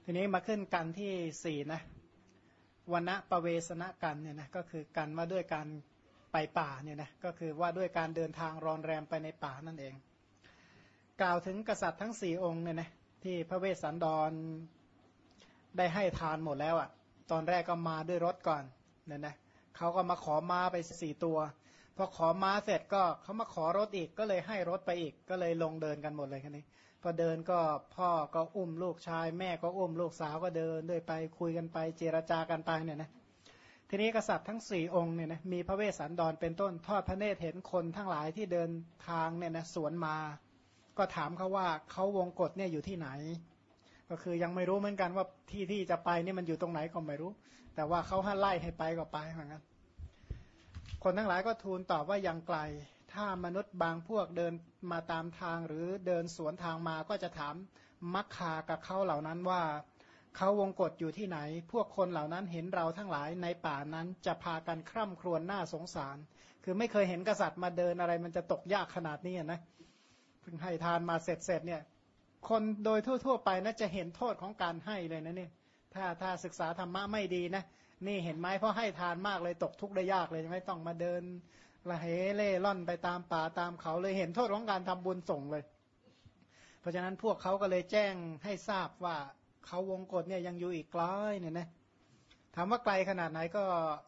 ทีนี้มาขึ้นกันที่สี่นะวณปเวสนกันเนี่ยนะก็คือกันว่าด้วยการไปป่าเนี่ยนะก็คือว่าด้วยการเดินทางรอนแรมไปในป่านั่นเองกล่าวถึงกษัตริย์ทั้งสี่องค์เนี่ยนะที่พระเวสสันดรได้ให้ทานหมดแล้วอ่ะตอนแรกก็มาด้วยรถก่อนเนี่ยนะเขาก็มาขอม้าไป4 ตัวพอขอม้าเสร็จก็เขามาขอรถอีกก็เลยให้รถไปอีกก็เลยลงเดินกันหมดเลยคันนี้พอเดินก็พ่อก็อุ้มลูกชายแม่ก็อุ้มลูกสาวก็เดินด้วยไปคุยกันไปเจรจากันไปเนี่ยนะทีนี้กษัตริย์ทั้ง4องค์เนี่ยนะมีพระเวสสันดรเป็นต้นทอดพระเนตรเห็นคนทั้งหลายที่เดินทางเนี่ยนะสวนมาก็ถามเขาว่าเขาวงกฏเนี่ยอยู่ที่ไหนก็คือยังไม่รู้เหมือนกันว่าที่จะไปนี่มันอยู่ตรงไหนก็ไม่รู้แต่ว่าเขาให้ไล่ให้ไปก็ไปเหมือนกันคนทั้งหลายก็ทูลตอบว่ายังไกลถ้ามนุษย์บางพวกเดินมาตามทางหรือเดินสวนทางมาก็จะถามมักคากับเขาเหล่านั้นว่าเขาวงกฏอยู่ที่ไหนพวกคนเหล่านั้นเห็นเราทั้งหลายในป่านั้นจะพากันคร่ำครวญน่าสงสารคือไม่เคยเห็นกษัตริย์มาเดินอะไรมันจะตกยากขนาดนี้นะเพิ่งให้ทานมาเสร็จเนี่ยคนโดยทั่วๆไปนะจะเห็นโทษของการให้เลยนะเนี่ยถ้าศึกษาธรรมะไม่ดีนะนี่เห็นไหมเพราะให้ทานมากเลยตกทุกข์ได้ยากเลยไม่ต้องมาเดินละเหเล่ร่อนไปตามป่าตามเขาเลยเห็นโทษของการทำบุญส่งเลยเพราะฉะนั้นพวกเขาก็เลยแจ้งให้ทราบว่าเขาวงกฏเนี่ยยังอยู่อีกไกลเนี่ยนะถามว่าไกลขนาดไหนก็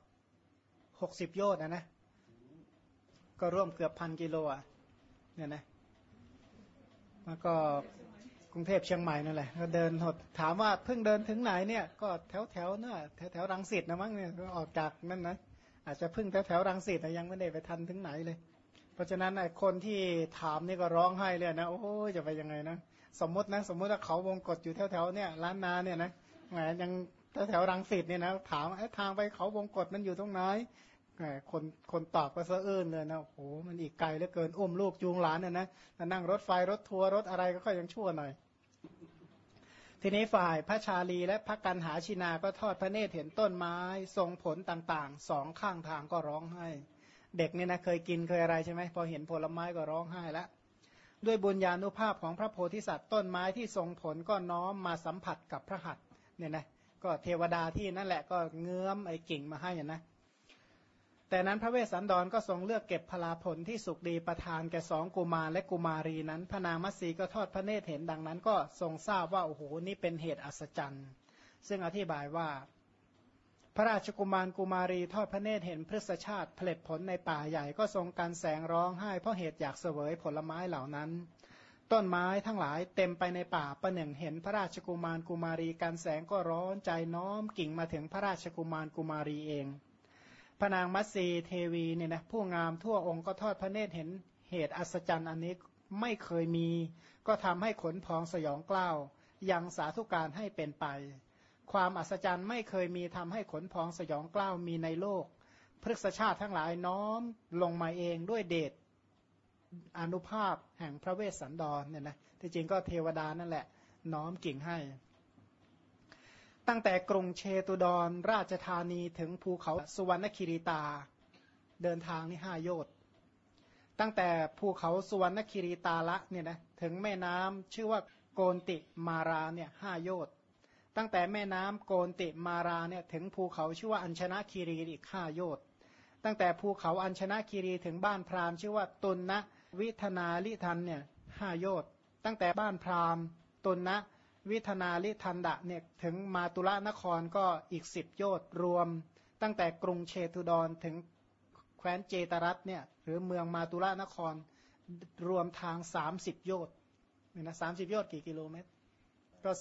60 โยชน์นะก็ร่วมเกือบ1,000 กิโลอ่ะเนี่ยนะแล้วก็กรุงเทพเชียงใหม่นั่นแหละก็เดินหดถามว่าเพิ่งเดินถึงไหนเนี่ยก็แถวเนี่ยแถวรังสิตนะมั้งเนี่ยออกจากนั่นนะอาจจะเพิ่งแถวรังสิตยังไม่ได้ไปทันถึงไหนเลยเพราะฉะนั้นไอ้คนที่ถามนี่ก็ร้องไห้เลยนะโอ้ยจะไปยังไงนะสมมติว่าเขาวงกฏอยู่แถวเนี่ยล้านนาเนี่ยนะแหมยังแถวรังสิตเนี่ยนะถามไอ้ทางไปเขาวงกฏมันอยู่ตรงไหนคนตอบก็สะอื้นเลยนะโอ้โหมันอีกไกลเหลือเกินอุ้มลูกจูงหลานเนี่ยนะนั่งรถไฟรถทัวร์รถอะไรก็ค่อยยังชั่วหน่อยทีนี้ฝ่ายพระชาลีและพระกันหาชินาก็ทอดพระเนตรเห็นต้นไม้ทรงผลต่างๆ2 ข้างทางก็ร้องไห้เด็กเนี่ยนะเคยกินเคยอะไรใช่ไหมพอเห็นผลไม้ก็ร้องไห้แล้วด้วยบุญญาณุภาพของพระโพธิสัตว์ต้นไม้ที่ทรงผลก็น้อมมาสัมผัสกับพระหัตถ์เนี่ยนะก็เทวดาที่นั่นแหละก็เงื้อมไอ้กิ่งมาให้นะแต่นั้นพระเวสสันดรก็ทรงเลือกเก็บพลาผลที่สุกดีประทานแก่2 กุมารและกุมารีนั้นพระนางมัตสีก็ทอดพระเนตรเห็นดังนั้นก็ทรงทราบว่าโอ้โหนี่เป็นเหตุอัศจรรย์ซึ่งอธิบายว่าพระราชกุมารกุมารีทอดพระเนตรเห็นพฤกษชาติผลิตผลในป่าใหญ่ก็ทรงการแสงร้องไห้เพราะเหตุอยากเสวยผลไม้เหล่านั้นต้นไม้ทั้งหลายเต็มไปในป่าประหนึ่งเห็นพระราชกุมารกุมารีการแสงก็ร้อนใจน้อมกิ่งมาถึงพระราชกุมารกุมารีเองพระนางมัตสีเทวีเนี่ยนะผู้งามทั่วองค์ก็ทอดพระเนตรเห็นเหตุอัศจรรย์อันนี้ไม่เคยมีก็ทำให้ขนพองสยองกล้าวยังสาธุการให้เป็นไปความอัศจรรย์ไม่เคยมีทำให้ขนพองสยองกล้าวมีในโลกพฤกษชาติทั้งหลายน้อมลงมาเองด้วยเดชอานุภาพแห่งพระเวสสันดรเนี่ยนะที่จริงก็เทวดานั่นแหละน้อมกิ่งให้ตั้งแต่กรุงเชตุดรราชธานีถึงภูเขาสุวรรณคิริตาเดินทางนี่5 โยชน์ตั้งแต่ภูเขาสุวรรณคิริตาละเนี่ยนะถึงแม่น้ำชื่อว่าโกนติมาราเนี่ย5 โยชน์ตั้งแต่แม่น้ำโกนติมาราเนี่ยถึงภูเขาชื่อว่าอัญชนะคีรีอีก5 โยชน์ตั้งแต่ภูเขาอัญชนะคีรีถึงบ้านพราหมณ์ชื่อว่าตุลนะวิธนาลิทันเนี่ย5 โยชน์ตั้งแต่บ้านพราหมณ์ตุลนะวิธนาลิทันดะเนี่ยถึงมาตุลนครก็อีก10 โยชน์รวมตั้งแต่กรุงเชตุดรถึงแคว้นเจตรัสเนี่ยหรือเมืองมาตุลนครรวมทาง30 โยชน์เนี่ยนะ30 โยชน์กี่กิโลเมตรก็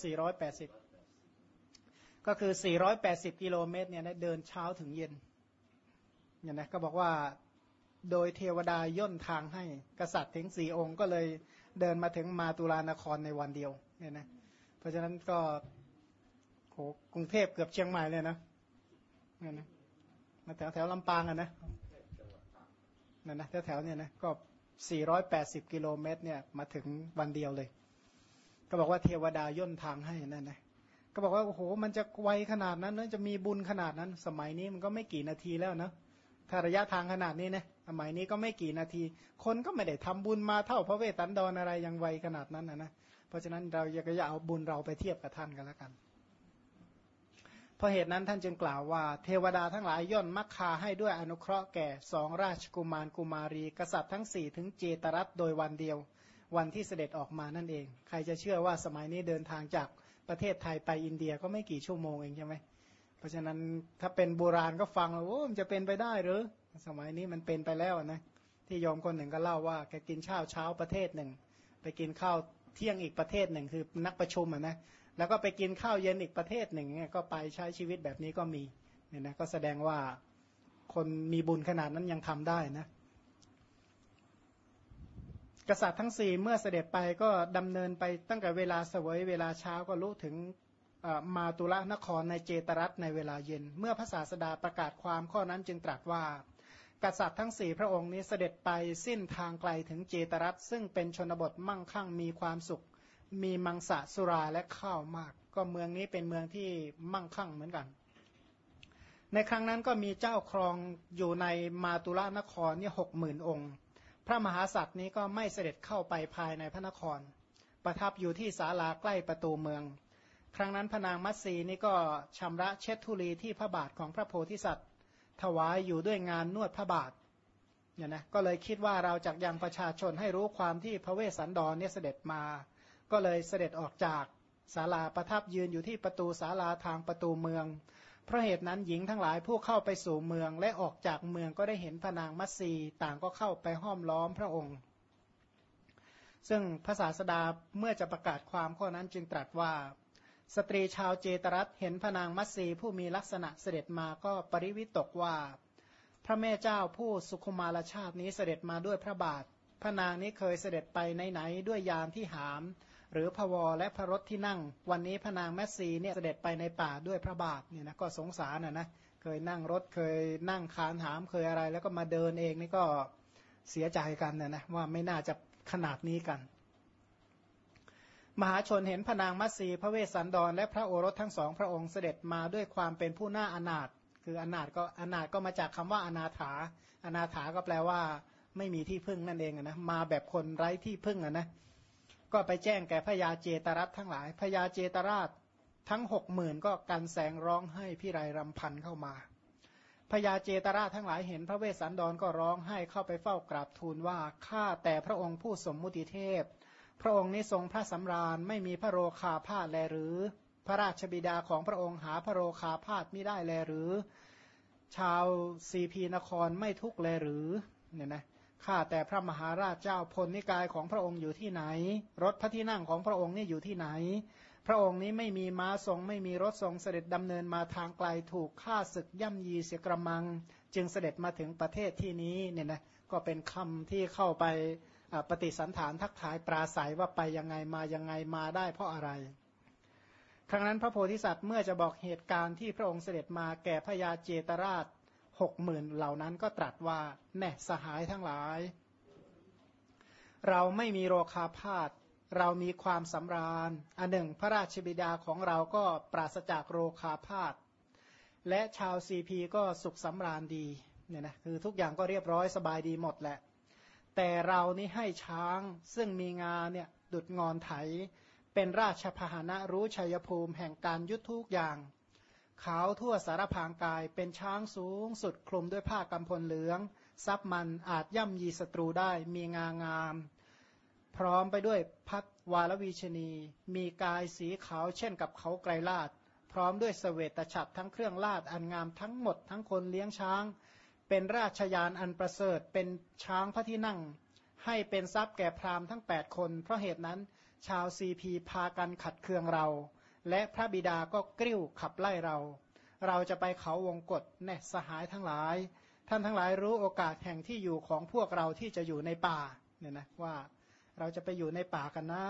480ก็คือ480 กิโลเมตรเนี่ยเดินเช้าถึงเย็นเนี่ยนะก็บอกว่าโดยเทวดาย่นทางให้กษัตริย์ถึง4 องค์ก็เลยเดินมาถึงมาตุลานครในวันเดียวเนี่ยนะเพราะฉะนั้นก็โหกรุงเทพเกือบเชียงใหม่เลยนะเนี่ยนะมาแถวลำปางอ่ะนะนั่นนะแถวเนี่ยนะก็480 กิโลเมตรเนี่ยมาถึงวันเดียวเลยก็บอกว่าเทวดาย่นทางให้นั่นนะก็บอกว่าโอ้โหมันจะไวขนาดนั้นนะจะมีบุญขนาดนั้นสมัยนี้มันก็ไม่กี่นาทีแล้วนะถ้าระยะทางขนาดนี้นะสมัยนี้ก็ไม่กี่นาทีคนก็ไม่ได้ทำบุญมาเท่าพระเวสสันดรอะไรยังไวขนาดนั้นนะเพราะฉะนั้นเราอย่าเอาบุญเราไปเทียบกับท่านกันแล้วกันเพราะเหตุนั้นท่านจึงกล่าวว่าเทวดาทั้งหลายย่นมักคาให้ด้วยอนุเคราะห์แก่สองราชกุมารกุมารีกษัตริย์ทั้งสี่ถึงเจตรัตโดยวันเดียววันที่เสด็จออกมานั่นเองใครจะเชื่อว่าสมัยนี้เดินทางจากประเทศไทยไปอินเดียก็ไม่กี่ชั่วโมงเองใช่ไหมเพราะฉะนั้นถ้าเป็นโบราณก็ฟังแล้วโอ้มันจะเป็นไปได้หรือสมัยนี้มันเป็นไปแล้วนะที่โยมคนหนึ่งก็เล่าว่าแกกินข้าวเช้าประเทศหนึ่งไปกินข้าวเที่ยงอีกประเทศหนึ่งคือนักประชุมนะแล้วก็ไปกินข้าวเย็นอีกประเทศหนึ่งเนี่ยก็ไปใช้ชีวิตแบบนี้ก็มีเนี่ยนะก็แสดงว่าคนมีบุญขนาดนั้นยังทำได้นะกษัตริย์ทั้งสี่เมื่อเสด็จไปก็ดำเนินไปตั้งแต่เวลาเสวยเวลาเช้าก็รู้ถึงมาตุลนครในเจตรัตในเวลาเย็นเมื่อพระศาสดาประกาศความข้อนั้นจึงตรัสว่ากษัตริย์ทั้งสี่พระองค์นี้เสด็จไปสิ้นทางไกลถึงเจตรัตซึ่งเป็นชนบทมั่งคั่งมีความสุขมีมังสะสุราและข้าวมากก็เมืองนี้เป็นเมืองที่มั่งคั่งเหมือนกันในครั้งนั้นก็มีเจ้าครองอยู่ในมาตุลนครนี่60,000 องค์พระมหากษัตริย์นี้ก็ไม่เสด็จเข้าไปภายในพระนครประทับอยู่ที่ศาลาใกล้ประตูเมืองครั้งนั้นพระนางมัตสีนี่ก็ชำระเช็ดธุลีที่พระบาทของพระโพธิสัตว์ถวายอยู่ด้วยงานนวดพระบาทเนี่ยนะก็เลยคิดว่าเราจะยังประชาชนให้รู้ความที่พระเวสสันดรเนี่ยเสด็จมาก็เลยเสด็จออกจากศาลาประทับยืนอยู่ที่ประตูศาลาทางประตูเมืองเพราะเหตุนั้นหญิงทั้งหลายผู้เข้าไปสู่เมืองและออกจากเมืองก็ได้เห็นพระนางมัตสีต่างก็เข้าไปห้อมล้อมพระองค์ซึ่งพระศาสดาเมื่อจะประกาศความข้อนั้นจึงตรัสว่าสตรีชาวเจตรัตเห็นพระนางมัตสีผู้มีลักษณะเสด็จมาก็ปริวิตกว่าพระแม่เจ้าผู้สุขุมารชาตินี้เสด็จมาด้วยพระบาทพระนางนี้เคยเสด็จไปไหนๆด้วยยานที่หามหรือพวรและพระรถที่นั่งวันนี้พระนางมัตสีเนี่ยเสด็จไปในป่าด้วยพระบาทเนี่ยนะก็สงสารนะเคยนั่งรถเคยนั่งคานหามเคยอะไรแล้วก็มาเดินเองนี่ก็เสียใจกันนะว่าไม่น่าจะขนาดนี้กันมหาชนเห็นพระนางมัตสีพระเวสสันดรและพระโอรสทั้งสองพระองค์เสด็จมาด้วยความเป็นผู้น่าอนาถคืออนาถก็มาจากคำว่าอนาถาอนาถาก็แปลว่าไม่มีที่พึ่งนั่นเองนะมาแบบคนไร้ที่พึ่งนะก็ไปแจ้งแก่พญาเจตรัตทั้งหลายพญาเจตราชทั้ง60,000ก็กันแสงร้องให้พิไรรำพันเข้ามาพญาเจตราชทั้งหลายเห็นพระเวสสันดรก็ร้องให้เข้าไปเฝ้ากราบทูลว่าข้าแต่พระองค์ผู้สมมุติเทพพระองค์นี้ทรงพระสำราญไม่มีพระโรคาพาธแลหรือพระราชบิดาของพระองค์หาพระโรคาพาธมิได้แลหรือชาวสีพีนครไม่ทุกข์แลหรือเนี่ยนะข้าแต่พระมหาราชเจ้าพลนิกายของพระองค์อยู่ที่ไหนรถพระที่นั่งของพระองค์นี่อยู่ที่ไหนพระองค์นี้ไม่มีม้าทรงไม่มีรถทรงเสด็จดำเนินมาทางไกลถูกฆ่าศึกย่ำยีเสียกระมังจึงเสด็จมาถึงประเทศที่นี้เนี่ยนะก็เป็นคำที่เข้าไปปฏิสันถานทักทายปราศัยว่าไปยังไงมาได้เพราะอะไรครั้งนั้นพระโพธิสัตว์เมื่อจะบอกเหตุการณ์ที่พระองค์เสด็จมาแก่พญาเจตราช60,000เหล่านั้นก็ตรัสว่าแน่สหายทั้งหลายเราไม่มีโรคาพาธเรามีความสำราญอันหนึ่งพระราชบิดาของเราก็ปราศจากโรคาพาธและชาวซีพีก็สุขสำราญดีเนี่ยนะคือทุกอย่างก็เรียบร้อยสบายดีหมดแหละแต่เรานี่ให้ช้างซึ่งมีงาเนี่ยดุจงอนไถเป็นราชพาหนะรู้ชัยภูมิแห่งการยุทธทุกอย่างขาวทั่วสารพางกายเป็นช้างสูงสุดคลุมด้วยผ้ากำพลเหลืองซับมันอาจย่ำยีศัตรูได้มีงางามพร้อมไปด้วยพัดวาลวีชนีมีกายสีขาวเช่นกับเขาไกรลาดพร้อมด้วยเสวตฉัตรทั้งเครื่องลาดอันงามทั้งหมดทั้งคนเลี้ยงช้างเป็นราชยานอันประเสริฐเป็นช้างพระที่นั่งให้เป็นทรัพย์แก่พราหมณ์ทั้ง8คนเพราะเหตุนั้นชาวซีพีพากันขัดเคืองเราและพระบิดาก็กริ้วขับไล่เราจะไปเขาวงกฏแน่สหายทั้งหลายท่านทั้งหลายรู้โอกาสแห่งที่อยู่ของพวกเราที่จะอยู่ในป่าเนี่ยนะว่าเราจะไปอยู่ในป่ากันนะ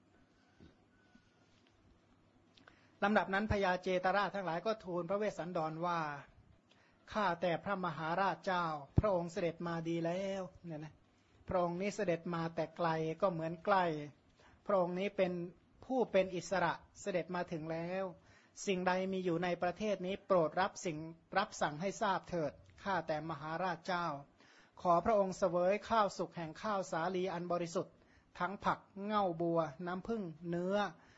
ลำดับนั้นพญาเจตราชทั้งหลายก็ทูลพระเวสสันดรว่าข้าแต่พระมหาราชเจ้าพระองค์เสด็จมาดีแล้วเนี่ยนะพระองค์นี้เสด็จมาแต่ไกลก็เหมือนใกล้พระองค์นี้เป็นผู้เป็นอิสระเสด็จมาถึงแล้วสิ่งใดมีอยู่ในประเทศนี้โปรดรับสั่งให้ทราบเถิดข้าแต่มหาราชเจ้าขอพระองค์เสวยข้าวสุกแห่งข้าวสาลีอันบริสุทธิ์ทั้งผักเง่าบัวน้ำผึ้งเนื้อ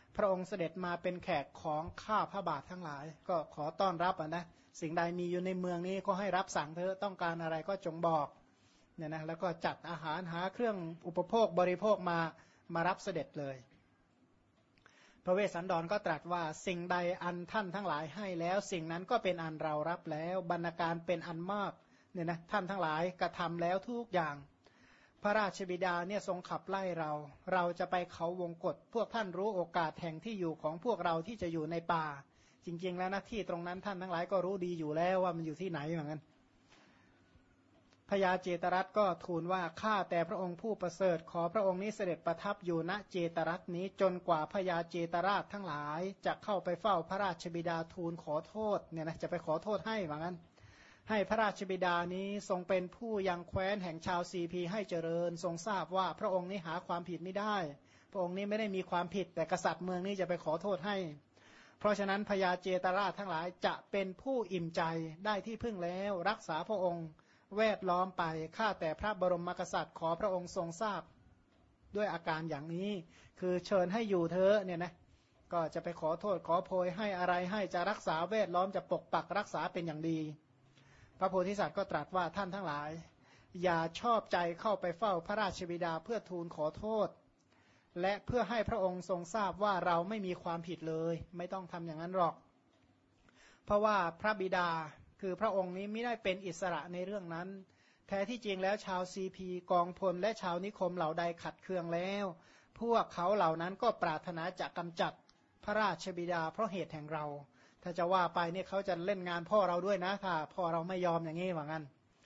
พระองค์เสด็จมาเป็นแขกของข้าพระบาททั้งหลายก็ขอต้อนรับนะสิ่งใดมีอยู่ในเมืองนี้ก็ให้รับสั่งเถอะต้องการอะไรก็จงบอกเนี่ยนะแล้วก็จัดอาหารหาเครื่องอุปโภคบริโภคมารับเสด็จเลยพระเวสสันดรก็ตรัสว่าสิ่งใดอันท่านทั้งหลายให้แล้วสิ่งนั้นก็เป็นอันเรารับแล้วบรรณาการเป็นอันมากเนี่ยนะท่านทั้งหลายกระทำแล้วทุกอย่างพระราชบิดาเนี่ยทรงขับไล่เราจะไปเขาวงกฏพวกท่านรู้โอกาสแห่งที่อยู่ของพวกเราที่จะอยู่ในป่าจริงๆแล้วนะที่ตรงนั้นท่านทั้งหลายก็รู้ดีอยู่แล้วว่ามันอยู่ที่ไหนเหมือนกันพญาเจตรัสก็ทูลว่าข้าแต่พระองค์ผู้ประเสริฐขอพระองค์นี้เสด็จประทับอยู่ณเจตรัสนี้จนกว่าพญาเจตราชทั้งหลายจะเข้าไปเฝ้าพระราชบิดาทูลขอโทษเนี่ยนะจะไปขอโทษให้เหมือนกันให้พระราชบิดานี้ทรงเป็นผู้ยังแคว้นแห่งชาวซีพีให้เจริญทรงทราบว่าพระองค์นี้หาความผิดไม่ได้พระองค์นี้ไม่ได้มีความผิดแต่กษัตริย์เมืองนี้จะไปขอโทษให้เพราะฉะนั้นพญาเจตราชทั้งหลายจะเป็นผู้อิ่มใจได้ที่พึ่งแล้วรักษาพระองค์แวดล้อมไปข้าแต่พระบรมกษัตริย์ขอพระองค์ทรงทราบด้วยอาการอย่างนี้คือเชิญให้อยู่เธอเนี่ยนะก็จะไปขอโทษขอโพยให้อะไรให้จะรักษาแวดล้อมจะปกปักรักษาเป็นอย่างดีพระโพธิสัตว์ก็ตรัสว่าท่านทั้งหลายอย่าชอบใจเข้าไปเฝ้าพระราชบิดาเพื่อทูลขอโทษและเพื่อให้พระองค์ทรงทราบว่าเราไม่มีความผิดเลยไม่ต้องทำอย่างนั้นหรอกเพราะว่าพระบิดาคือพระองค์นี้ไม่ได้เป็นอิสระในเรื่องนั้นแท้ที่จริงแล้วชาวซีพีกองพลและชาวนิคมเหล่าใดขัดเคืองแล้วพวกเขาเหล่านั้นก็ปรารถนาจะกำจัดพระราชบิดาเพราะเหตุแห่งเราถ้าจะว่าไปเนี่ยเขาจะเล่นงานพ่อเราด้วยนะถ้าพ่อเราไม่ยอมอย่างนี้ว่างั้น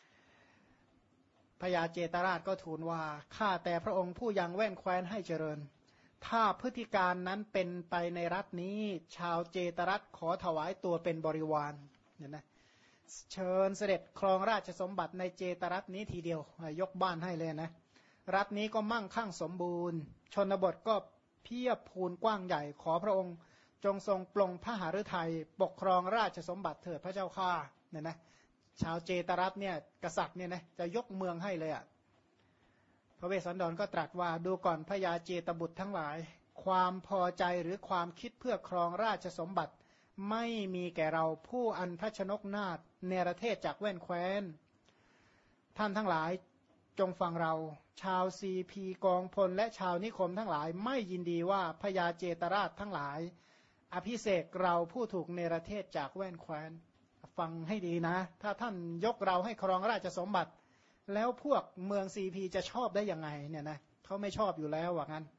พญาเจตราชก็ทูลว่าข้าแต่พระองค์ผู้ยังแว่นแคว้นให้เจริญถ้าพฤติการนั้นเป็นไปในรัฐนี้ชาวเจตรัฐขอถวายตัวเป็นบริวารเนี่ยนะเชิญเสด็จครองราชสมบัติในเจตรัฐนี้ทีเดียวยกบ้านให้เลยนะรัฐนี้ก็มั่งคั่งสมบูรณ์ชนบทก็เพียบพูนกว้างใหญ่ขอพระองค์จงทรงปลงพระหฤทัยปกครองราชสมบัติเถิดพระเจ้าข้าเนี่ยนะชาวเจตรัฐเนี่ยกษัตริย์เนี่ยนะจะยกเมืองให้เลยอ่ะพระเวสสันดรก็ตรัสว่าดูก่อนพญาเจตบุตรทั้งหลายความพอใจหรือความคิดเพื่อครองราชสมบัติไม่มีแก่เราผู้อันพระชนกนาถเนรเทศจากแว่นแคว้นท่านทั้งหลายจงฟังเราชาวซีพีกองพลและชาวนิคมทั้งหลายไม่ยินดีว่าพญาเจตราชทั้งหลายอภิเษกเราผู้ถูกเนรเทศจากแว่นแคว้นฟังให้ดีนะถ้าท่านยกเราให้ครองราชสมบัติแล้วพวกเมืองซีพีจะชอบได้ยังไงเนี่ยนะเขาไม่ชอบอยู่แล้วว่างั้น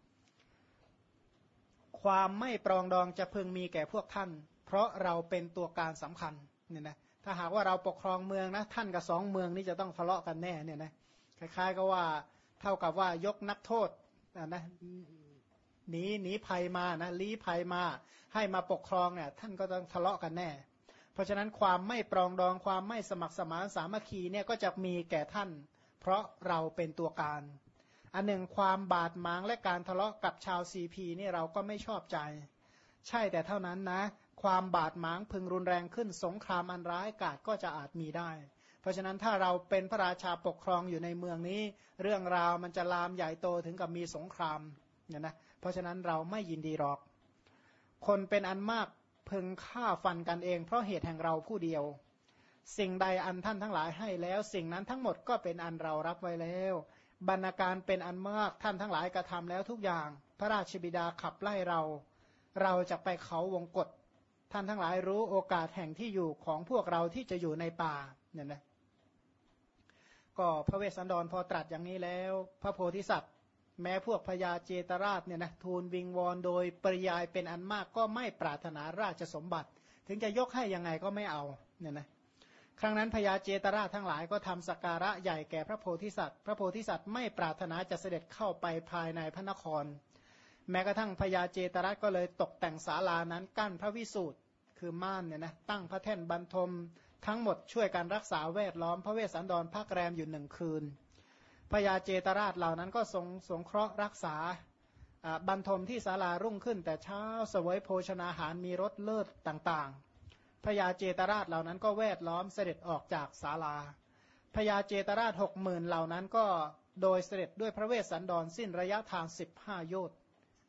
ความไม่ปรองดองจะพึงมีแก่พวกท่านเพราะเราเป็นตัวการสำคัญเนี่ยนะถ้าหากว่าเราปกครองเมืองนะท่านกับสองเมืองนี้จะต้องทะเลาะกันแน่เนี่ยนะคล้ายๆก็ว่าเท่ากับว่ายกนักโทษนะหนีภัยมานะลี้ภัยมาให้มาปกครองเนี่ยท่านก็ต้องทะเลาะกันแน่เพราะฉะนั้นความไม่ปรองดองความไม่สมัครสมานสามัคคีเนี่ยก็จะมีแก่ท่านเพราะเราเป็นตัวการอันหนึ่งความบาดหมางและการทะเลาะกับชาวซีพีนี่เราก็ไม่ชอบใจใช่แต่เท่านั้นนะความบาดหมางพึงรุนแรงขึ้นสงครามอันร้ายกาจก็จะอาจมีได้เพราะฉะนั้นถ้าเราเป็นพระราชาปกครองอยู่ในเมืองนี้เรื่องราวมันจะลามใหญ่โตถึงกับมีสงครามเนี่ยนะเพราะฉะนั้นเราไม่ยินดีหรอกคนเป็นอันมากพึงฆ่าฟันกันเองเพราะเหตุแห่งเราผู้เดียวสิ่งใดอันท่านทั้งหลายให้แล้วสิ่งนั้นทั้งหมดก็เป็นอันเรารับไว้แล้วบรรณาการเป็นอันมากท่านทั้งหลายกระทำแล้วทุกอย่างพระราชบิดาขับไล่เราจะไปเขาวงกฏท่านทั้งหลายรู้โอกาสแห่งที่อยู่ของพวกเราที่จะอยู่ในป่าเนี่ยนะก็พระเวสสันดรพอตรัสอย่างนี้แล้วพระโพธิสัตว์แม้พวกพญาเจตราชเนี่ยนะทูลวิงวอนโดยปริยายเป็นอันมากก็ไม่ปรารถนาราชสมบัติถึงจะยกให้ยังไงก็ไม่เอาเนี่ยนะครั้งนั้นพญาเจตราชทั้งหลายก็ทำสักการะใหญ่แก่พระโพธิสัตว์พระโพธิสัตว์ไม่ปรารถนาจะเสด็จเข้าไปภายในพระนครแม้กระทั่งพญาเจตราชก็เลยตกแต่งศาลานั้นกั้นพระวิสูตรคือม่านเนี่ยนะตั้งพระแท่นบรรทมทั้งหมดช่วยการรักษาแวดล้อมพระเวสสันดรพักแรมอยู่1 คืนพญาเจตราชเหล่านั้นก็สงเคราะห์รักษาบรรทมที่ศาลารุ่งขึ้นแต่เช้าเสวยโภชนาหารมีรสเลิศต่างๆพญาเจตราชเหล่านั้นก็แวดล้อมเสด็จออกจากศาลาพญาเจตราช60,000เหล่านั้นก็โดยเสด็จด้วยพระเวสสันดรสิ้นระยะทาง15 โยชน์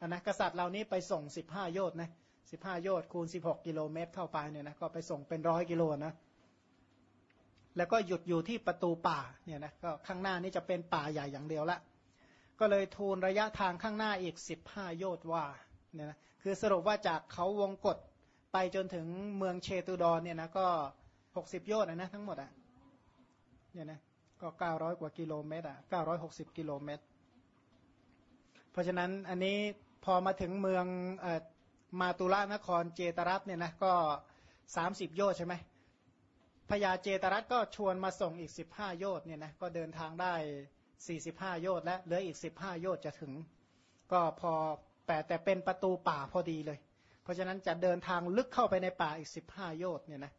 นะกษัตริย์เหล่านี้ไปส่ง15โยชน์นะ15โยชน์คูณ16กิโลเมตรเข้าไปเนี่ยนะก็ไปส่งเป็น100กิโลนะแล้วก็หยุดอยู่ที่ประตูป่าเนี่ยนะก็ข้างหน้านี้จะเป็นป่าใหญ่อย่างเดียวละก็เลยทูลระยะทางข้างหน้าอีก15โยชน์ว่าเนี่ยนะคือสรุปว่าจากเขาวงกฏไปจนถึงเมืองเชตุดรเนี่ยนะก็60โยชน์นะทั้งหมดอ่ะเนี่ยนะก็900กว่ากิโลเมตรอ่ะ960กิโลเมตรเพราะฉะนั้นอันนี้พอมาถึงเมืองมาตุลนครเจตรัสเนี่ยนะก็30โยชน์ใช่ไหมพญาเจตรัสก็ชวนมาส่งอีก15โยชน์เนี่ยนะก็เดินทางได้45โยชน์และเหลืออีก15โยชน์จะถึงก็พอแต่เป็นประตูป่าพอดีเลยเพราะฉะนั้นจะเดินทางลึกเข้าไปในป่าอีก15โยชน์เนี่ยนะ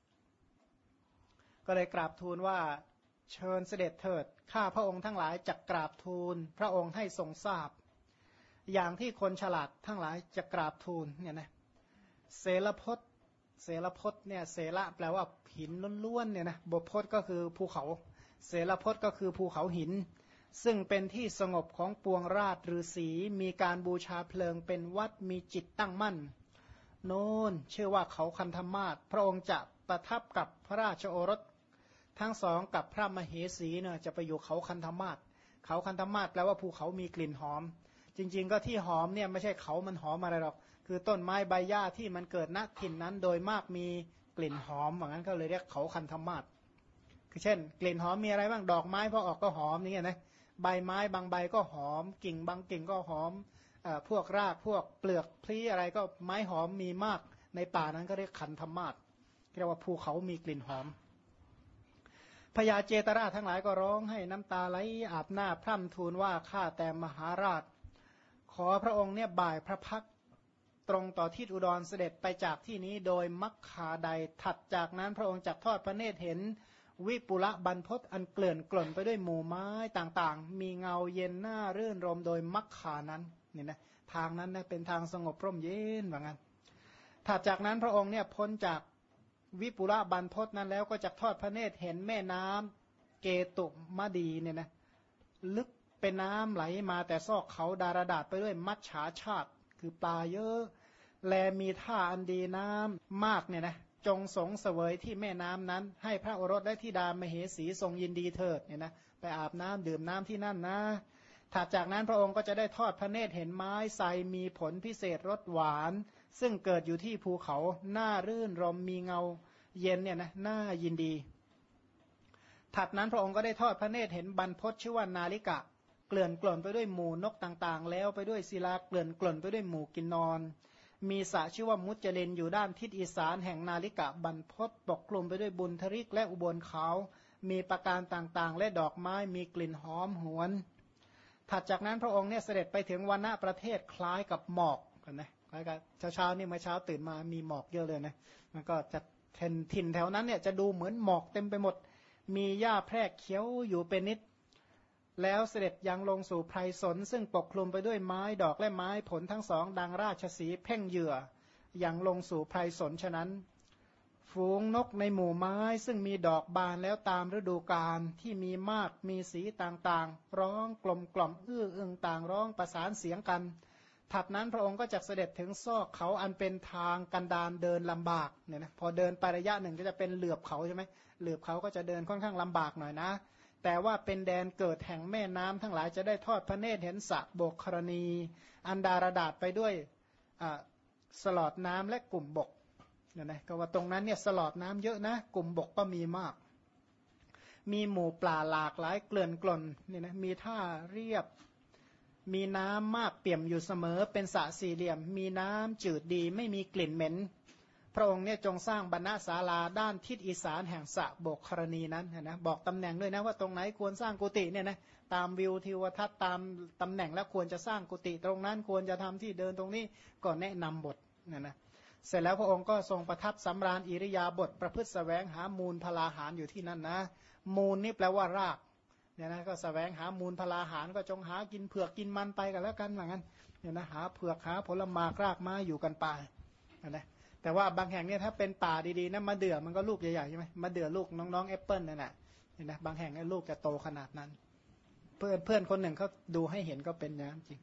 ก็เลยกราบทูลว่าเชิญเสด็จเถิดข้าพระองค์ทั้งหลายจักกราบทูลพระองค์ให้ทรงทราบอย่างที่คนฉลาดทั้งหลายจะกราบทูลเนี่ยนะเสลพจน์เนี่ยเสละแปลว่าหินล้วนๆเนี่ยนะบทพจน์ก็คือภูเขาเสลพจน์ก็คือภูเขาหินซึ่งเป็นที่สงบของปวงราชฤาษีมีการบูชาเพลิงเป็นวัดมีจิตตั้งมั่นโน้นชื่อว่าเขาคันธมาศพระองค์จะประทับกับพระราชโอรสทั้งสองกับพระมเหสีเนี่ยจะไปอยู่เขาคันธมาศเขาคันธมาศแปลว่าภูเขามีกลิ่นหอมจริงๆก็ที่หอมเนี่ยไม่ใช่เขามันหอมอะไรหรอกคือต้นไม้ใบหญ้าที่มันเกิดณถิ่นนั้นโดยมากมีกลิ่นหอมอย่างนั้นก็เลยเรียกเขาคันธมาศคือเช่นกลิ่นหอมมีอะไรบ้างดอกไม้พอออกก็หอมนี่ไงนะใบไม้บางใบก็หอมกิ่งบางกิ่งก็หอมพวกรากพวกเปลือกพลีอะไรก็ไม้หอมมีมากในป่านั้นก็เรียกคันธมาศเรียกว่าภูเขามีกลิ่นหอมพญาเจตราชทั้งหลายก็ร้องให้น้ำตาไหลอาบหน้าพร่ำทูลว่าข้าแต่มหาราชขอพระองค์เนี่ยบ่ายพระพักตรงต่อทิศอุดรเสด็จไปจากที่นี้โดยมักคาใดถัดจากนั้นพระองค์จักทอดพระเนตรเห็นวิปุระบรรพตอันเกลื่อนกล่นไปด้วยหมู่ไม้ต่างๆมีเงาเย็นหน้ารื่นรมโดยมักคานั้นเนี่ยนะทางนั้นนะเป็นทางสงบร่มเย็นว่างั้นถัดจากนั้นพระองค์เนี่ยพ้นจากวิปุระบรรพตนั้นแล้วก็จักทอดพระเนตรเห็นแม่น้ำเกตุมดีเนี่ยนะลึกเป็นน้ำไหลมาแต่ซอกเขาดารดาษไปด้วยมัจฉาชาติคือปลาเยอะแลมีท่าอันดีน้ำมากเนี่ยนะจงสงเสวยที่แม่น้ำนั้นให้พระโอรสและธิดามเหสีทรงยินดีเถิดเนี่ยนะไปอาบน้ำดื่มน้ำที่นั่นนะถัดจากนั้นพระองค์ก็จะได้ทอดพระเนตรเห็นไม้ไทรมีผลพิเศษรสหวานซึ่งเกิดอยู่ที่ภูเขาหน้ารื่นรมมีเงาเย็นเนี่ยนะน่ายินดีถัดนั้นพระองค์ก็ได้ทอดพระเนตรเห็นบรรพตชื่อว่านาลิกะเกลื่อนกล่นไปด้วยหมู่นกต่างๆแล้วไปด้วยศิลาเกลื่อนกล่นไปด้วยหมู่กินนอนมีสระชื่อว่ามุจเจริญอยู่ด้านทิศอีสานแห่งนาลิกะบรรพตปกคลุมไปด้วยบุญทริกและอุบลเขามีประการต่างๆและดอกไม้มีกลิ่นหอมหวนถัดจากนั้นพระองค์เนี่ยเสด็จไปถึงวรรณประเทศคล้ายกับหมอกกันนะคล้ายกับเช้าๆนี่เมื่อเช้าตื่นมามีหมอกเยอะเลยนะมันก็จะถิ่นแถวนั้นเนี่ยจะดูเหมือนหมอกเต็มไปหมดมีหญ้าแพรกเขียวอยู่เป็นนิดแล้วเสด็จยังลงสู่ไพรสนซึ่งปกคลุมไปด้วยไม้ดอกและไม้ผลทั้งสองดังราชสีห์เพ่งเหยื่อยังลงสู่ไพรสนฉะนั้นฝูงนกในหมู่ไม้ซึ่งมีดอกบานแล้วตามฤดูกาลที่มีมากมีสีต่างๆร้องกลมกล่อมอื้ออึงต่างร้องประสานเสียงกันถัดนั้นพระองค์ก็จะเสด็จถึงซอกเขาอันเป็นทางกันดารเดินลำบากเนี่ยนะพอเดินไประยะหนึ่งก็จะเป็นเหลือบเขาใช่ไหมเหลือบเขาก็จะเดินค่อนข้างลำบากหน่อยนะแต่ว่าเป็นแดนเกิดแห่งแม่น้ำทั้งหลายจะได้ทอดพระเนตรเห็นสระโบกครณีอันดารดาษไปด้วยสลอดน้ำและกลุ่มบกเนี่ยนะก็ว่าตรงนั้นเนี่ยสลอดน้ำเยอะนะกลุ่มบกก็มีมากมีหมู่ปลาหลากหลายเกลื่อนกล่นเนี่ยนะมีท่าเรียบมีน้ำมากเปี่ยมอยู่เสมอเป็นสระสี่เหลี่ยมมีน้ำจืดดีไม่มีกลิ่นเหม็นพระองค์เนี่ยจงสร้างบรรณศาลาด้านทิศอีสานแห่งสระโบกครณีนั้นนะบอกตำแหน่งด้วยนะว่าตรงไหนควรสร้างกุฏิเนี่ยนะตามวิวทิวทัศน์ตามตำแหน่งแล้วควรจะสร้างกุฏิตรงนั้นควรจะทำที่เดินตรงนี้ก็แนะนำบทนะเสร็จแล้วพระองค์ก็ทรงประทับสำราญอิริยาบถประพฤติแสวงหามูลพลาหารอยู่ที่นั่นนะมูลนี่แปลว่ารากเนี่ยนะก็แสวงหามูลพลาหารก็จงหากินเผือกกินมันไปกันแล้วกันเหมือนกันเนี่ยนะหาเผือกหาผลไม้รากไม้อยู่กันไปนะแต่ว่าบางแห่งเนี่ยถ้าเป็นป่าดีๆนะมะเดื่อมันก็ลูกใหญ่ๆใช่ไหมมะเดื่อลูกน้องๆแอปเปิลนั่นแหละเห็นไหมบางแห่งลูกจะโตขนาดนั้นเพื่อนคนหนึ่งเขาดูให้เห็นก็เป็นอย่างจริง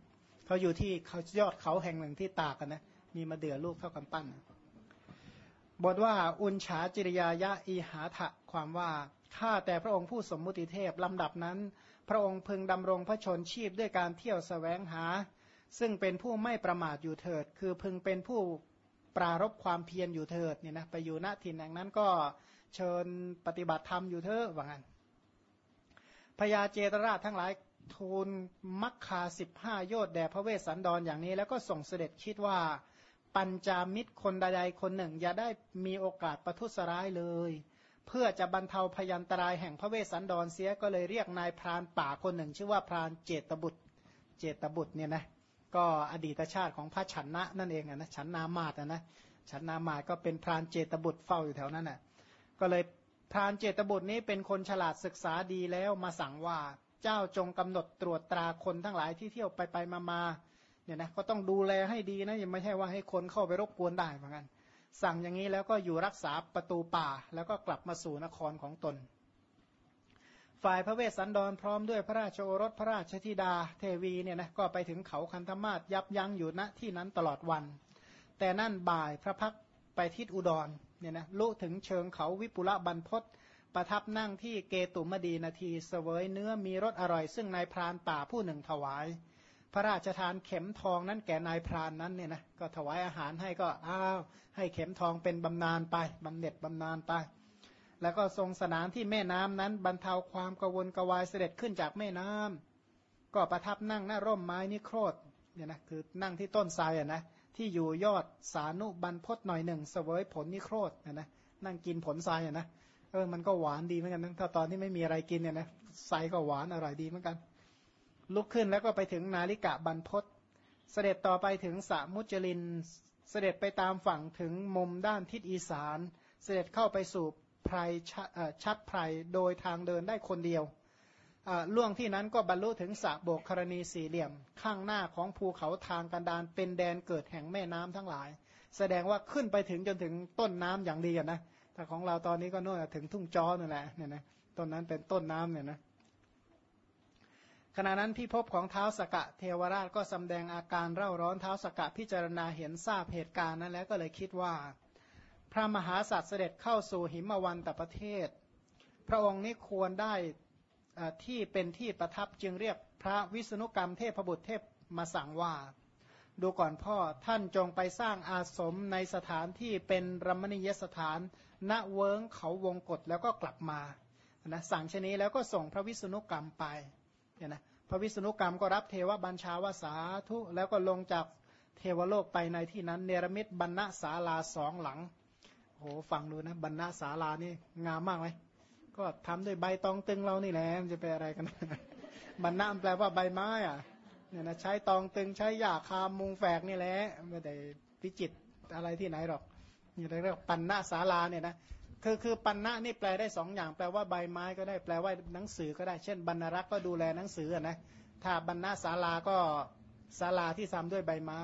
เขาอยู่ที่เขายอดเขาแห่งหนึ่งที่ตากกันนะมีมะเดื่อลูกเท่ากำปั้นบทว่าอุณฉาจิริยายะอีหาทะความว่าข้าแต่พระองค์ผู้สมมุติเทพลำดับนั้นพระองค์พึงดำรงพระชนชีพด้วยการเที่ยวแสวงหาซึ่งเป็นผู้ไม่ประมาทอยู่เถิดคือพึงเป็นผู้ปรารภความเพียรอยู่เถิดเนี่ยนะไปอยู่ณถิ่นแห่งนั้นก็เชิญปฏิบัติธรรมอยู่เถิดว่างั้นพญาเจตราชทั้งหลายทูลมัคคา15โยชน์แด่พระเวสสันดรอย่างนี้แล้วก็ส่งเสด็จคิดว่าปัญจามิตรคนใดๆคนหนึ่งอย่าได้มีโอกาสประทุษร้ายเลยเพื่อจะบรรเทาพยันตรายแห่งพระเวสสันดรเสียก็เลยเรียกนายพรานป่าคนหนึ่งชื่อว่าพรานเจตบุตรเนี่ยนะก็อดีตชาติของพระฉันนะนั่นเองนะฉันนามาตนะฉันนามาตก็เป็นพรานเจตบุตรเฝ้าอยู่แถวนั้นน่ะก็เลยพรานเจตบุตรนี้เป็นคนฉลาดศึกษาดีแล้วมาสั่งว่าเจ้าจงกำหนดตรวจตราคนทั้งหลายที่เที่ยวไปมาเนี่ยนะก็ต้องดูแลให้ดีนะยังไม่ใช่ว่าให้คนเข้าไปรบกวนได้เหมือนกันสั่งอย่างนี้แล้วก็อยู่รักษาประตูป่าแล้วก็กลับมาสู่นครของตนฝ่ายพระเวสสันดรพร้อมด้วยพระราชโอรสพระราชธิดาเทวีเนี่ยนะก็ไปถึงเขาคันธมาศยับยั้งอยู่ณที่นั้นตลอดวันแต่นั่นบ่ายพระพักไปทิศอุดรเนี่ยนะลุถึงเชิงเขาวิปุระบรรพตประทับนั่งที่เกตุมดีนาทีเสวยเนื้อมีรสอร่อยซึ่งนายพรานป่าผู้หนึ่งถวายพระราชทานเข็มทองนั้นแก่นายพรานนั้นเนี่ยนะก็ถวายอาหารให้ก็ให้เข็มทองเป็นบำนาญไปบำเหน็จบำนาญไปแล้วก็ทรงสนานที่แม่น้ำนั้นบรรเทาความกวนกวายเสด็จขึ้นจากแม่น้ำก็ประทับนั่งหน้าร่มไม้นิโครธเนี่ยนะคือนั่งที่ต้นไทรนะที่อยู่ยอดสานุบรรพตหน่อยหนึ่งเสวยผลนิโครธนะนั่งกินผลไทรนะมันก็หวานดีเหมือนกันนะถ้าตอนที่ไม่มีอะไรกินเนี่ยนะไทรก็หวานอร่อยดีเหมือนกันลุกขึ้นแล้วก็ไปถึงนาลิกะบรรพตเสด็จต่อไปถึงสะมุจลินเสด็จไปตามฝั่งถึงมุมด้านทิศอีสานเสด็จเข้าไปสู่ไพรชัดไพรโดยทางเดินได้คนเดียวล่วงที่นั้นก็บรรลุถึงสระโบกกรณีสี่เหลี่ยมข้างหน้าของภูเขาทางกันดารเป็นแดนเกิดแห่งแม่น้ำทั้งหลายแสดงว่าขึ้นไปถึงจนถึงต้นน้ำอย่างดีกันนะแต่ของเราตอนนี้ก็โน่นถึงทุ่งจอนั่นแหละเนี่ยนะต้นนั้นเป็นต้นน้ำเนี่ยนะขณะนั้นพิภพของเท้าสกะเทวราชก็สำแดงอาการเร่าร้อนเท้าสกะพิจารณาเห็นทราบเหตุการณ์นั้นแล้วก็เลยคิดว่าพระมหาสัตว์เสด็จเข้าสู่หิมวันตประเทศพระองค์นี้ควรได้ที่เป็นที่ประทับจึงเรียกพระวิษณุกรรมเทพบุตรเทพมาสั่งว่าดูก่อนพ่อท่านจงไปสร้างอาสมในสถานที่เป็นรมณียสถานณเวิ้งเขาวงกฏแล้วก็กลับมานะสั่งชนี้แล้วก็ส่งพระวิษณุกรรมไปเนี่ยนะพระวิษณุกรรมก็รับเทวบัญชาวาสาธุแล้วก็ลงจากเทวโลกไปในที่นั้นเนรมิตบรรณศาลาสองหลังโอ้ฟังดูนะบรรณศาลานี่งามมากไหมก็ทำด้วยใบตองตึงเรานี่แหละมันจะเป็นอะไรกัน บรรณะแปลว่าใบไม้อะเนี่ยนะใช้ตองตึงใช้หญ้าคามมุงแฝกนี่แหละไม่ได้พิจิตอะไรที่ไหนหรอกนี่เรียกปัณณศาลาเนี่ยนะคือปัณณะนี่แปลได้สองอย่างแปลว่าใบไม้ก็ได้แปลว่าหนังสือก็ได้เช่นบรรณรักษ์ก็ดูแลหนังสือนะถ้าบรรณศาลาก็ศาลาที่ทำด้วยใบไม้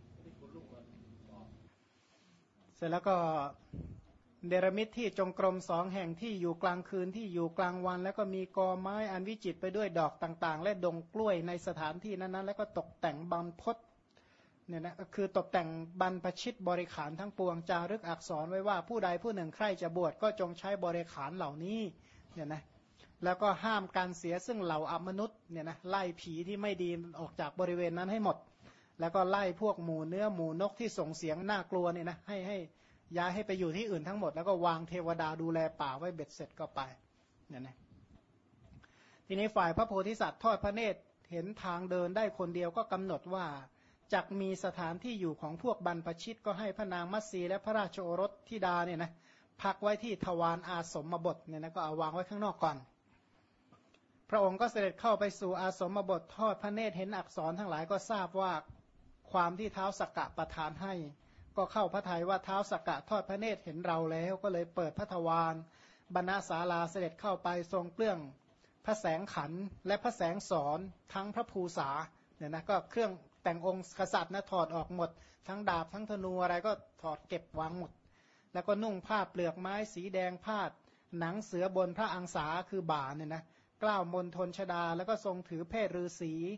เสร็จแล้วก็เดรมิตที่จงกรมสองแห่งที่อยู่กลางคืนที่อยู่กลางวันแล้วก็มีกอไม้อันวิจิตรไปด้วยดอกต่างๆและดงกล้วยในสถานที่นั้นๆแล้วก็ตกแต่งบรรพตเนี่ยนะคือตกแต่งบรรพชิตบริขารทั้งปวงจารึกอักษรไว้ว่าผู้ใดผู้หนึ่งใครจะบวชก็จงใช้บริขารเหล่านี้เนี่ยนะแล้วก็ห้ามการเสียซึ่งเหล่าอมนุษย์เนี่ยนะไล่ผีที่ไม่ดีออกจากบริเวณนั้นให้หมดแล้วก็ไล่พวกหมูเนื้อหมูนกที่ส่งเสียงน่ากลัวเนี่ยนะให้ย้ายให้ไปอยู่ที่อื่นทั้งหมดแล้วก็วางเทวดาดูแลป่าไว้เบ็ดเสร็จก็ไปเนี่ยนะทีนี้ฝ่ายพระโพธิสัตว์ทอดพระเนตรเห็นทางเดินได้คนเดียวก็กำหนดว่าจักมีสถานที่อยู่ของพวกบรรพชิตก็ให้พระนางมัตสีและพระราชโอรสธิดาเนี่ยนะพักไว้ที่ทวารอาสมบทเนี่ยนะก็เอาวางไว้ข้างนอกก่อนพระองค์ก็เสด็จเข้าไปสู่อาสมบททอดพระเนตรเห็นอักษรทั้งหลายก็ทราบว่าความที่เท้าสักกะประทานให้ก็เข้าพระทัยว่าเท้าสักกะทอดพระเนตรเห็นเราแล้วก็เลยเปิดพระทวารบรรณศาลาเสด็จเข้าไปทรงเปลื้องพระแสงขันและพระแสงสอนทั้งพระภูษาเนี่ยนะก็เครื่องแต่งองค์กษัตริย์นะถอดออกหมดทั้งดาบทั้งธนูอะไรก็ถอดเก็บวางหมดแล้วก็นุ่งผ้าเปลือกไม้สีแดงพาดหนังเสือบนพระอังสาคือบ่าเนี่ยนะกล้าวมนทนชดาแล้วก็ทรงถือเพศฤาษี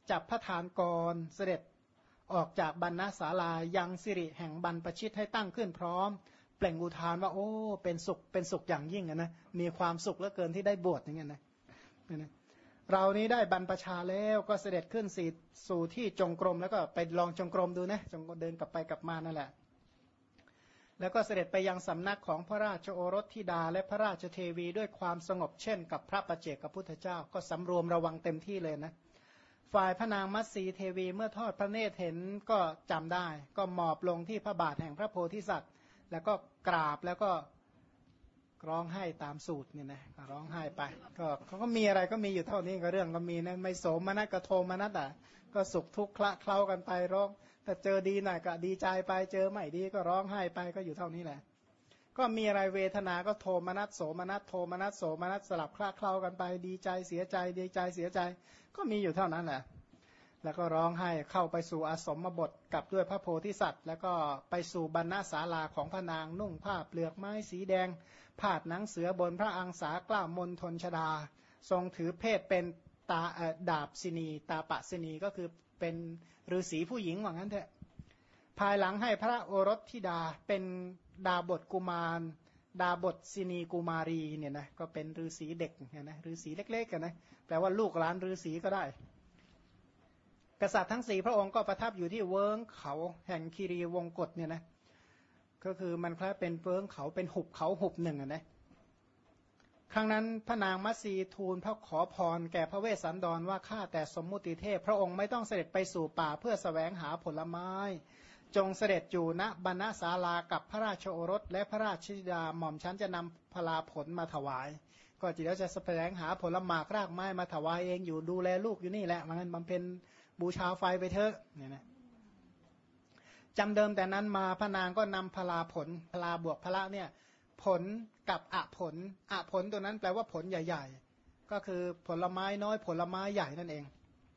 จับพระธานกรเสด็จออกจากบรรณศาลายังสิริแห่งบรรพชิตให้ตั้งขึ้นพร้อมเปล่งอุทานว่าโอ้เป็นสุขอย่างยิ่งนะมีความสุขเหลือเกินที่ได้บวชอย่างเงี้ยนะเรานี้ได้บรรพชาแล้วก็เสด็จขึ้นสู่ที่จงกรมแล้วก็ไปลองจงกรมดูนะจงเดินกลับไปกลับมานั่นแหละแล้วก็เสด็จไปยังสำนักของพระราชโอรสธิดาและพระราชเทวีด้วยความสงบเช่นกับพระปัจเจกพุทธเจ้าก็สำรวมระวังเต็มที่เลยนะฝ่ายพระนางมัตสีเทวีเมื่อทอดพระเนตรเห็นก็จำได้ก็หมอบลงที่พระบาทแห่งพระโพธิสัตว์แล้วก็กราบแล้วก็ร้องไห้ตามสูตรเนี่ยนะร้องไห้ไปก็เขาก็มีอะไรก็มีอยู่เท่านี้ก็เรื่องก็มีนะไม่โสมนัสก็โทมนัสอ่ะก็สุขทุกข์คละเคล้ากันไปร้องแต่เจอดีหน่อยก็ดีใจไปเจอไม่ดีก็ร้องไห้ไปก็อยู่เท่านี้แหละก็มีอะไรเวทนาก็โทมนัสโสมนัสโทมนัสโสมนัสสลับคละเคล้ากันไปดีใจเสียใจดีใจเสียใจก็มีอยู่เท่านั้นแหละแล้วก็ร้องไห้เข้าไปสู่อาสมบทกับด้วยพระโพธิสัตว์แล้วก็ไปสู่บรรณศาลาของพระนางนุ่งผ้าเปลือกไม้สีแดงผาดหนังเสือบนพระอังสากล้ามนทนชดาทรงถือเพศเป็นดาบสินีตาปะสินีก็คือเป็นฤาษีผู้หญิงว่างั้นเถอะภายหลังให้พระโอรสธิดาเป็นดาบทกุมารดาบทสินีกุมารีเนี่ยนะก็เป็นฤาษีเด็กเนี่ยนะฤาษีเล็กๆกันนะแปลว่าลูกหลานฤาษีก็ได้กษัตริย์ทั้ง4พระองค์ก็ประทับอยู่ที่เวิ้งเขาแห่งคีรีวงกฏเนี่ยนะก็คือมันคล้ายเป็นเวิ้งเขาเป็นหุบเขาหุบหนึ่งนะครั้งนั้นพระนางมัตสีทูลพระขอพรแก่พระเวสสันดรว่าข้าแต่สมมุติเทพพระองค์ไม่ต้องเสด็จไปสู่ป่าเพื่อแสวงหาผลไม้จงเสด็จอยู่ณบรรณศาลากับพระราชโอรสและพระราชธิดาหม่อมฉันจะนำพลาผลมาถวายก็จิตแล้วจะแสวงหาผลหมากรากไม้มาถวายเองอยู่ดูแลลูกอยู่นี่แหละมันบำเพ็ญบูชาไฟไปเถอะเนี่ยนะจำเดิมแต่นั้นมาพระนางก็นำพลาผลพลาบวกพละเนี่ยผลกับอะผลตัวนั้นแปลว่าผลใหญ่ๆก็คือผลไม้น้อยผลไม้ใหญ่นั่นเอง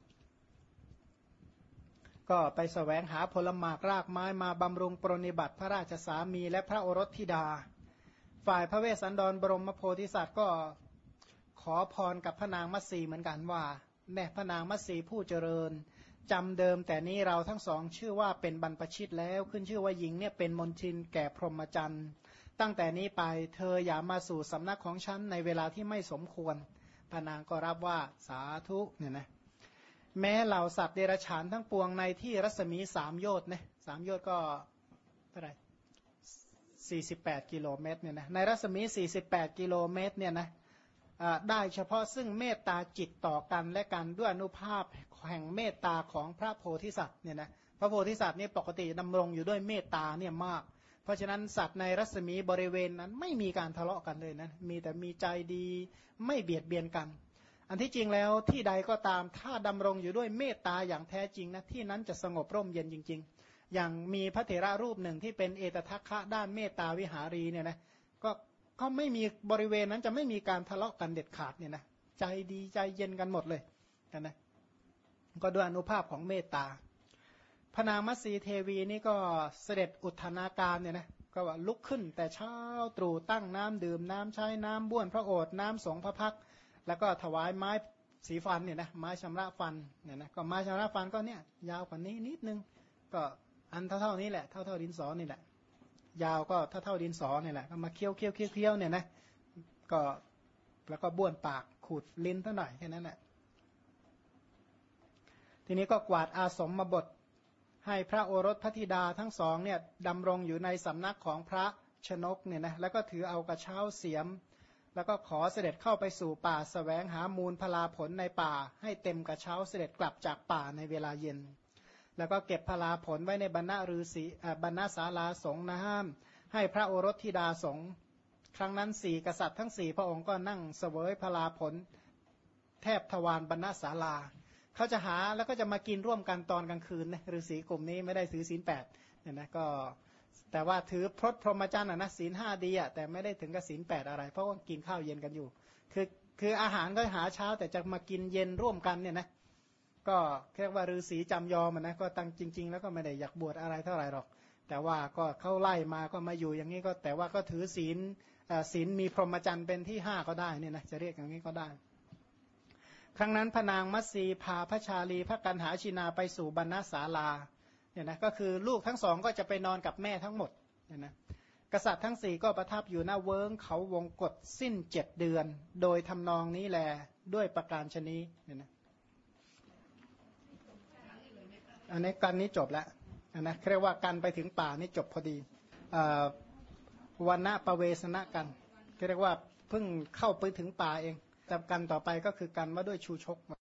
ก็ไปแสวงหาผลหมากรากไม้มาบำรุงปรนนิบัติพระราชสามีและพระโอรสธิดาฝ่ายพระเวสสันดรบรมโพธิสัตว์ก็ขอพรกับพระนางมัตสีเหมือนกันว่าแม่พระนางมัตสีผู้เจริญจำเดิมแต่นี้เราทั้งสองชื่อว่าเป็นบรรพชิตแล้วขึ้นชื่อว่าหญิงเนี่ยเป็นมนทินแก่พรหมจรรย์ตั้งแต่นี้ไปเธออย่ามาสู่สำนักของฉันในเวลาที่ไม่สมควรพระนางก็รับว่าสาธุเนี่ยนะแม้เหล่าสัตว์เดรัจฉานทั้งปวงในที่รัศมี3 โยชน์นะ3 โยชน์ก็เท่าไหร่48 กิโลเมตรเนี่ยนะในรัศมี48 กิโลเมตรเนี่ยนะได้เฉพาะซึ่งเมตตาจิตต่อกันและกันด้วยอนุภาพแห่งเมตตาของพระโพธิสัตว์เนี่ยนะพระโพธิสัตว์นี่ปกติดำรงอยู่ด้วยเมตตาเนี่ยมากเพราะฉะนั้นสัตว์ในรัศมีบริเวณนั้นไม่มีการทะเลาะกันเลยนะมีแต่มีใจดีไม่เบียดเบียนกันอันที่จริงแล้วที่ใดก็ตามถ้าดำรงอยู่ด้วยเมตตาอย่างแท้จริงนะที่นั้นจะสงบร่มเย็นจริงๆอย่างมีพระเถระรูปหนึ่งที่เป็นเอตทัคคะด้านเมตตาวิหารีเนี่ยนะก็ไม่มีบริเวณนั้นจะไม่มีการทะเลาะกันเด็ดขาดเนี่ยนะใจดีใจเย็นกันหมดเลยกันนะก็ด้วยอนุภาพของเมตตาพระนางมัตสีเทวีนี่ก็เสด็จอุทธนาการเนี่ยนะก็ว่าลุกขึ้นแต่เช้าตรู่ตั้งน้ำดื่มน้ำใช้น้ำบ้วนพระโอษฐ์น้ำสงพระพักแล้วก็ถวายไม้สีฟันเนี่ยนะไม้ชำระฟันเนี่ยนะก็ไม้ชำระฟันก็เนี่ยยาวกว่านี้นิดนึงก็อันเท่านี้แหละเท่าดินสอนี่แหละยาวก็เท่าดินสอเนี่ยแหละก็มาเคี้ยวเนี่ยนะก็แล้วก็บ้วนปากขูดลิ้นเท่าไหร่แค่นั้นแหละทีนี้ก็กวาดอาสมบทให้พระโอรสพระธิดาทั้งสองเนี่ยดำรงอยู่ในสำนักของพระชนกเนี่ยนะแล้วก็ถือเอากระเช้าเสียมแล้วก็ขอเสด็จเข้าไปสู่ป่าแสวงหามูลพลาผลในป่าให้เต็มกระเช้าเสด็จกลับจากป่าในเวลาเย็นแล้วก็เก็บพลาผลไว้ในบรรณฤาษีบรรณศาลาสงฆ์น้ำให้พระโอรสธิดาสงฆ์ครั้งนั้น4 กษัตริย์ทั้ง4 พระองค์ก็นั่งเสวยพลาผลแทบทวารบรรณศาลาเขาจะหาแล้วก็จะมากินร่วมกันตอนกลางคืนนะฤาษีกลุ่มนี้ไม่ได้ถือศีล8เนี่ยนะก็แต่ว่าถือพรหมจรรย์นะศีล5ดีอ่ะแต่ไม่ได้ถึงกับศีล8อะไรเพราะว่ากินข้าวเย็นกันอยู่คืออาหารก็หาเช้าแต่จะมากินเย็นร่วมกันเนี่ยนะก็เรียกว่าฤาษีจำยอมนะก็ตั้งจริงๆแล้วก็ไม่ได้อยากบวชอะไรเท่าไหร่หรอกแต่ว่าก็เข้าไล่มาก็มาอยู่อย่างนี้ก็แต่ว่าก็ถือศีลมีพรหมจรรย์เป็นที่5ก็ได้เนี่ยนะจะเรียกอย่างนี้ก็ได้ครั้งนั้นพนางมัตสีพาพระชาลีพระกันหาชินาไปสู่บรรณศาลาเนี่ยนะก็คือลูกทั้งสองก็จะไปนอนกับแม่ทั้งหมดเนี่ยนะกษัตริย์ทั้งสี่ก็ประทับอยู่หน้าเวิ้งเขาวงกฏสิ้น7 เดือนโดยทำนองนี้แลด้วยประการชนีเนี่ยนะอันนี้กันนี้จบแล้วนะเรียกว่ากันไปถึงป่านี่จบพอดีวันณะประเวสนะกันเรียกว่าเพิ่งเข้าไปถึงป่าเองแต่กันต่อไปก็คือกันว่าด้วยชูชก